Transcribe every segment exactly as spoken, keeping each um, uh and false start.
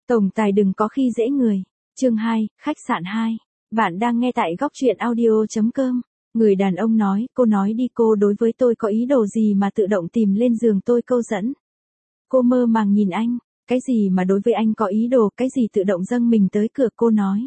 Tổng tài đừng có khi dễ người. Chương hai, khách sạn hai. Bạn đang nghe tại góc truyện audio chấm com. Người đàn ông nói, cô nói đi, cô đối với tôi có ý đồ gì mà tự động tìm lên giường tôi câu dẫn. Cô mơ màng nhìn anh, cái gì mà đối với anh có ý đồ, cái gì tự động dâng mình tới cửa, cô nói.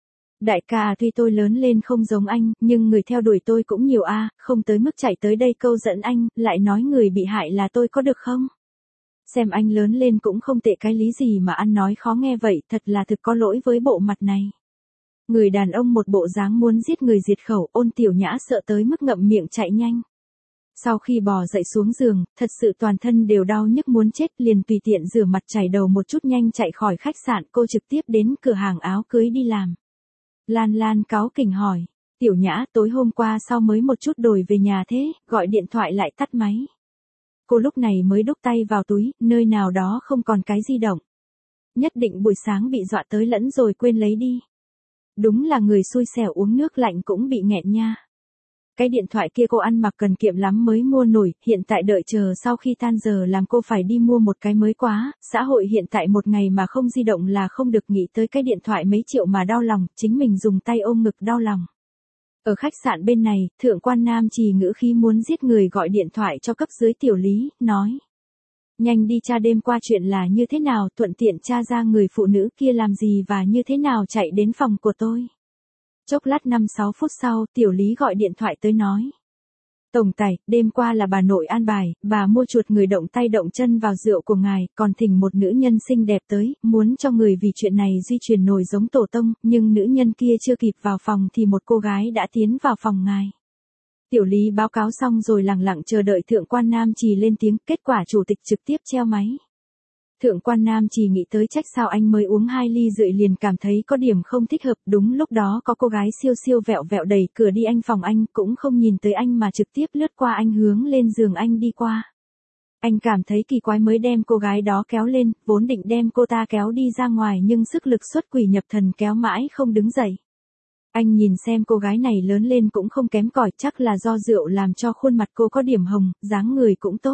Đại ca, tuy tôi lớn lên không giống anh, nhưng người theo đuổi tôi cũng nhiều a, không tới mức chạy tới đây câu dẫn anh, lại nói người bị hại là tôi có được không? Xem anh lớn lên cũng không tệ, cái lý gì mà ăn nói khó nghe vậy, thật là thực có lỗi với bộ mặt này. Người đàn ông một bộ dáng muốn giết người diệt khẩu, Ôn Tiểu Nhã sợ tới mức ngậm miệng chạy nhanh. Sau khi bò dậy xuống giường, thật sự toàn thân đều đau nhức muốn chết, liền tùy tiện rửa mặt chải đầu một chút nhanh chạy khỏi khách sạn, cô trực tiếp đến cửa hàng áo cưới đi làm. Lan Lan cáu kỉnh hỏi, Tiểu Nhã, tối hôm qua sao mới một chút đổi về nhà thế, gọi điện thoại lại tắt máy. Cô lúc này mới đút tay vào túi, nơi nào đó không còn cái di động. Nhất định buổi sáng bị dọa tới lẫn rồi quên lấy đi. Đúng là người xui xẻo, uống nước lạnh cũng bị nghẹn nha. Cái điện thoại kia cô ăn mặc cần kiệm lắm mới mua nổi, hiện tại đợi chờ sau khi tan giờ làm cô phải đi mua một cái mới quá, xã hội hiện tại một ngày mà không di động là không được, nghĩ tới cái điện thoại mấy triệu mà đau lòng, chính mình dùng tay ôm ngực đau lòng. Ở khách sạn bên này, thượng quan Nam Trì ngữ khí muốn giết người gọi điện thoại cho cấp dưới Tiểu Lý, nói. Nhanh đi tra đêm qua chuyện là như thế nào, thuận tiện tra ra người phụ nữ kia làm gì và như thế nào chạy đến phòng của tôi. Chốc lát năm sáu phút sau, Tiểu Lý gọi điện thoại tới nói. Tổng tài, đêm qua là bà nội an bài, bà mua chuột người động tay động chân vào rượu của ngài, còn thỉnh một nữ nhân xinh đẹp tới, muốn cho người vì chuyện này duy truyền nổi giống tổ tông, nhưng nữ nhân kia chưa kịp vào phòng thì một cô gái đã tiến vào phòng ngài. Tiểu Lý báo cáo xong rồi lặng lặng chờ đợi thượng quan Nam Trì lên tiếng, kết quả chủ tịch trực tiếp treo máy. Thượng quan Nam Trì nghĩ tới trách sao anh mới uống hai ly rượu liền cảm thấy có điểm không thích hợp, đúng lúc đó có cô gái siêu siêu vẹo vẹo đẩy cửa đi anh phòng anh, cũng không nhìn tới anh mà trực tiếp lướt qua anh hướng lên giường anh đi qua. Anh cảm thấy kỳ quái mới đem cô gái đó kéo lên, vốn định đem cô ta kéo đi ra ngoài nhưng sức lực xuất quỷ nhập thần kéo mãi không đứng dậy. Anh nhìn xem cô gái này lớn lên cũng không kém cỏi, chắc là do rượu làm cho khuôn mặt cô có điểm hồng, dáng người cũng tốt.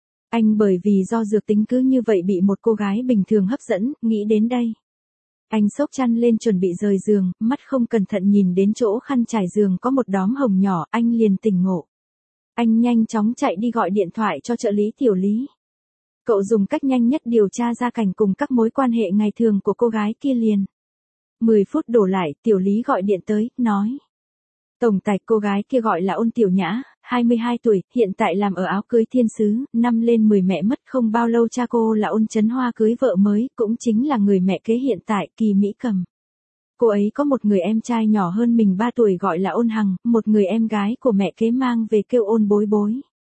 Anh bởi vì do dược tính cứ như vậy bị một cô gái bình thường hấp dẫn, nghĩ đến đây. Anh xốc chăn lên chuẩn bị rời giường, mắt không cẩn thận nhìn đến chỗ khăn trải giường có một đốm hồng nhỏ, anh liền tỉnh ngộ. Anh nhanh chóng chạy đi gọi điện thoại cho trợ lý Tiểu Lý. Cậu dùng cách nhanh nhất điều tra ra cảnh cùng các mối quan hệ ngày thường của cô gái kia liền. mười phút đổ lại, Tiểu Lý gọi điện tới, nói. Tổng tài, cô gái kia gọi là Ôn Tiểu Nhã, hai mươi hai tuổi, hiện tại làm ở áo cưới thiên sứ, năm lên mười mẹ mất không bao lâu, cha cô là Ôn Chấn Hoa cưới vợ mới, cũng chính là người mẹ kế hiện tại, Kỳ Mỹ Cầm. Cô ấy có một người em trai nhỏ hơn mình ba tuổi gọi là Ôn Hằng, một người em gái của mẹ kế mang về kêu Ôn Bối Bối.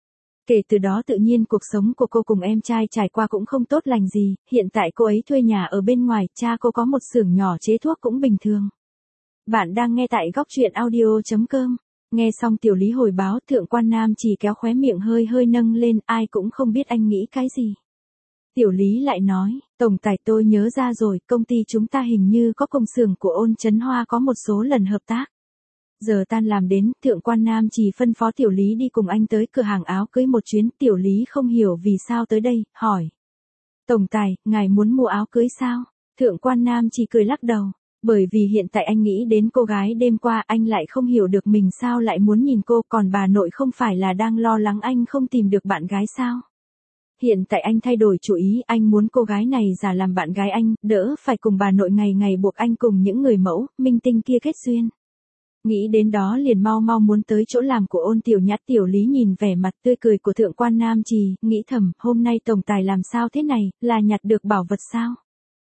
Kể từ đó tự nhiên cuộc sống của cô cùng em trai trải qua cũng không tốt lành gì, hiện tại cô ấy thuê nhà ở bên ngoài, cha cô có một xưởng nhỏ chế thuốc cũng bình thường. Bạn đang nghe tại góc truyện audio chấm com. Nghe xong Tiểu Lý hồi báo, thượng quan Nam chỉ kéo khóe miệng hơi hơi nâng lên, ai cũng không biết anh nghĩ cái gì. Tiểu Lý lại nói, tổng tài, tôi nhớ ra rồi, công ty chúng ta hình như có công xưởng của Ôn Chấn Hoa có một số lần hợp tác. Giờ tan làm đến, thượng quan Nam chỉ phân phó Tiểu Lý đi cùng anh tới cửa hàng áo cưới một chuyến, Tiểu Lý không hiểu vì sao tới đây, hỏi. Tổng tài, ngài muốn mua áo cưới sao? Thượng quan Nam chỉ cười lắc đầu. Bởi vì hiện tại anh nghĩ đến cô gái đêm qua, anh lại không hiểu được mình sao lại muốn nhìn cô, còn bà nội không phải là đang lo lắng anh không tìm được bạn gái sao? Hiện tại anh thay đổi chủ ý, anh muốn cô gái này giả làm bạn gái anh, đỡ phải cùng bà nội ngày ngày buộc anh cùng những người mẫu, minh tinh kia kết duyên. Nghĩ đến đó liền mau mau muốn tới chỗ làm của Ôn Tiểu Nhã. Tiểu Lý nhìn vẻ mặt tươi cười của thượng quan Nam Trì, nghĩ thầm, hôm nay tổng tài làm sao thế này, là nhặt được bảo vật sao?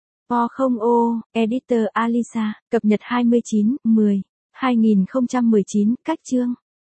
O không ô, Editor Alisa, cập nhật hai mươi chín, mười, hai nghìn không trăm mười chín, cách chương.